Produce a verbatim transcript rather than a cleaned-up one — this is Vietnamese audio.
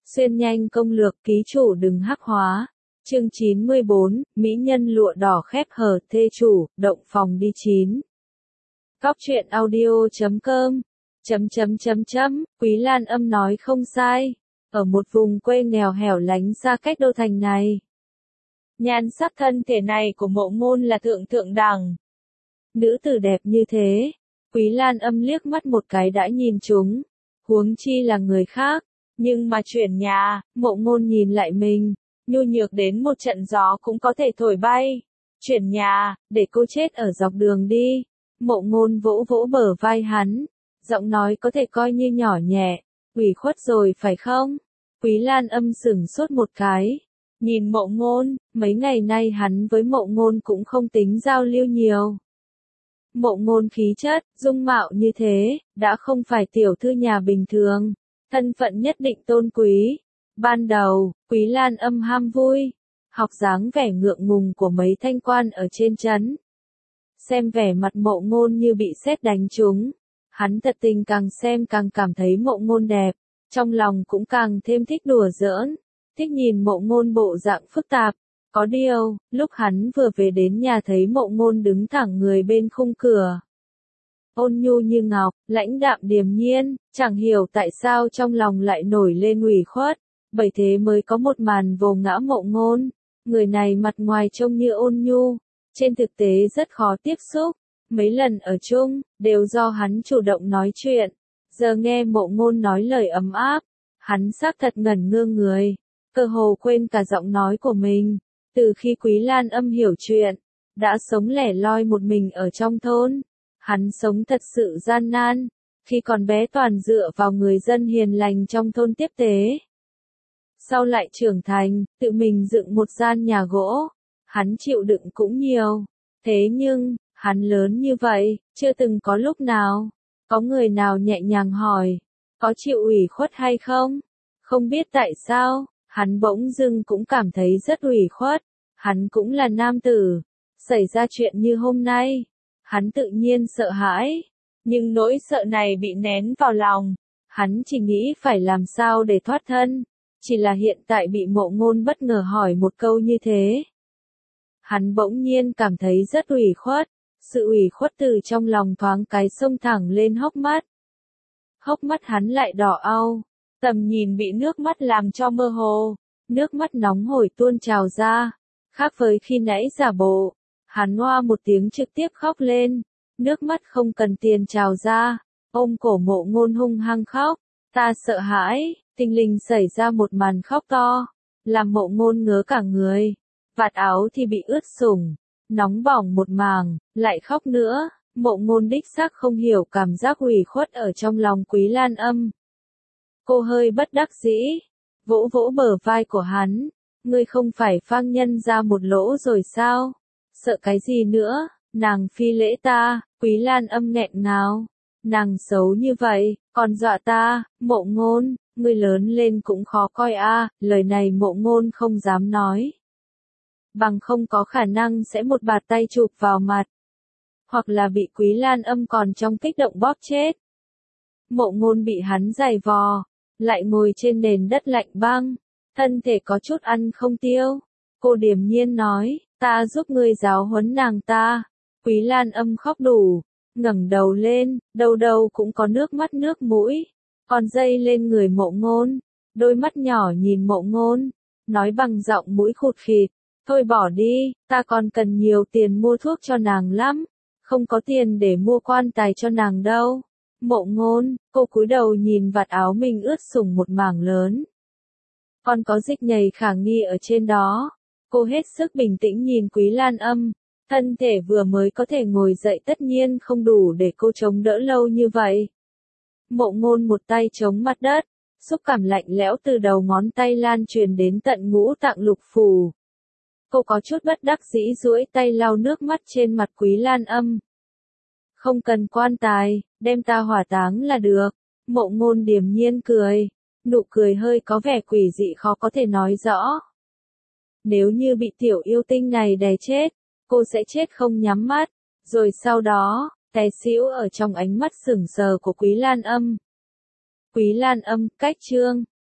Xuyên nhanh công lược ký chủ đừng hắc hóa. Chương chín mươi bốn, Mỹ nhân lụa đỏ khép hờ thê chủ, động phòng đi chín. Cóc truyện audio chấm com, chấm chấm chấm chấm, Quý Lan Âm nói không sai. Ở một vùng quê nghèo hẻo lánh xa cách đô thành này. Nhan sắc thân thể này của Mộ Ngôn là thượng thượng đẳng. Nữ tử đẹp như thế, Quý Lan Âm liếc mắt một cái đã nhìn chúng, huống chi là người khác. Nhưng mà chuyển nhà, Mộ Ngôn nhìn lại mình, nhu nhược đến một trận gió cũng có thể thổi bay. Chuyển nhà, để cô chết ở dọc đường đi. Mộ Ngôn vỗ vỗ bờ vai hắn, giọng nói có thể coi như nhỏ nhẹ, ủy khuất rồi phải không? Quý Lan Âm sửng sốt một cái, nhìn Mộ Ngôn, mấy ngày nay hắn với Mộ Ngôn cũng không tính giao lưu nhiều. Mộ Ngôn khí chất, dung mạo như thế, đã không phải tiểu thư nhà bình thường, thân phận nhất định tôn quý. Ban đầu, Quý Lan Âm ham vui, học dáng vẻ ngượng ngùng của mấy thanh quan ở trên trấn. Xem vẻ mặt Mộ Ngôn như bị sét đánh trúng, hắn thật tình càng xem càng cảm thấy Mộ Ngôn đẹp, trong lòng cũng càng thêm thích đùa giỡn, thích nhìn Mộ Ngôn bộ dạng phức tạp. Có điều, lúc hắn vừa về đến nhà thấy Mộ Ngôn đứng thẳng người bên khung cửa, ôn nhu như ngọc, lãnh đạm điềm nhiên, chẳng hiểu tại sao trong lòng lại nổi lên ủy khuất, bởi thế mới có một màn vồ ngã Mộ Ngôn. Người này mặt ngoài trông như ôn nhu, trên thực tế rất khó tiếp xúc, mấy lần ở chung, đều do hắn chủ động nói chuyện. Giờ nghe Mộ Ngôn nói lời ấm áp, hắn xác thật ngẩn ngơ người, cơ hồ quên cả giọng nói của mình. Từ khi Quý Lan Âm hiểu chuyện, đã sống lẻ loi một mình ở trong thôn, hắn sống thật sự gian nan, khi còn bé toàn dựa vào người dân hiền lành trong thôn tiếp tế. Sau lại trưởng thành, tự mình dựng một gian nhà gỗ, hắn chịu đựng cũng nhiều, thế nhưng, hắn lớn như vậy, chưa từng có lúc nào, có người nào nhẹ nhàng hỏi, có chịu ủy khuất hay không? Không biết tại sao, hắn bỗng dưng cũng cảm thấy rất ủy khuất, hắn cũng là nam tử, xảy ra chuyện như hôm nay, hắn tự nhiên sợ hãi, nhưng nỗi sợ này bị nén vào lòng, hắn chỉ nghĩ phải làm sao để thoát thân, chỉ là hiện tại bị Mộ Ngôn bất ngờ hỏi một câu như thế. Hắn bỗng nhiên cảm thấy rất ủy khuất, sự ủy khuất từ trong lòng thoáng cái xông thẳng lên hốc mắt. Hốc mắt hắn lại đỏ au, tầm nhìn bị nước mắt làm cho mơ hồ, nước mắt nóng hổi tuôn trào ra, khác với khi nãy giả bộ, hắn oa một tiếng trực tiếp khóc lên, nước mắt không cần tiền trào ra, ôm cổ Mộ Ngôn hung hăng khóc, ta sợ hãi, thình lình xảy ra một màn khóc to, làm Mộ Ngôn ngớ cả người, vạt áo thì bị ướt sũng, nóng bỏng một màng, lại khóc nữa. Mộ Ngôn đích xác không hiểu cảm giác ủy khuất ở trong lòng Quý Lan Âm. Cô hơi bất đắc dĩ, vỗ vỗ bờ vai của hắn, ngươi không phải phang nhân ra một lỗ rồi sao? Sợ cái gì nữa, nàng phi lễ ta. Quý Lan Âm nghẹn ngào, nàng xấu như vậy, còn dọa ta. Mộ Ngôn, ngươi lớn lên cũng khó coi a. Lời này Mộ Ngôn không dám nói, bằng không có khả năng sẽ một bạt tay chụp vào mặt, hoặc là bị Quý Lan Âm còn trong kích động bóp chết. Mộ Ngôn bị hắn giày vò, lại ngồi trên nền đất lạnh băng, thân thể có chút ăn không tiêu. Cô điềm nhiên nói, ta giúp ngươi giáo huấn nàng ta. Quý Lan Âm khóc đủ, ngẩng đầu lên, đâu đâu cũng có nước mắt nước mũi, còn dây lên người Mộ Ngôn, đôi mắt nhỏ nhìn Mộ Ngôn, nói bằng giọng mũi khụt khịt, thôi bỏ đi, ta còn cần nhiều tiền mua thuốc cho nàng lắm, không có tiền để mua quan tài cho nàng đâu. Mộ Ngôn, cô cúi đầu nhìn vạt áo mình ướt sũng một mảng lớn, còn có dịch nhầy khả nghi ở trên đó. Cô hết sức bình tĩnh nhìn Quý Lan Âm, thân thể vừa mới có thể ngồi dậy tất nhiên không đủ để cô chống đỡ lâu như vậy. Mộ Ngôn một tay chống mặt đất, xúc cảm lạnh lẽo từ đầu ngón tay lan truyền đến tận ngũ tạng lục phủ. Cô có chút bất đắc dĩ duỗi tay lau nước mắt trên mặt Quý Lan Âm. Không cần quan tài, đem ta hỏa táng là được. Mộ Ngôn điềm nhiên cười, nụ cười hơi có vẻ quỷ dị khó có thể nói rõ. Nếu như bị tiểu yêu tinh này đè chết, cô sẽ chết không nhắm mắt, rồi sau đó, té xỉu ở trong ánh mắt sững sờ của Quý Lan Âm. Quý Lan Âm, cách chương.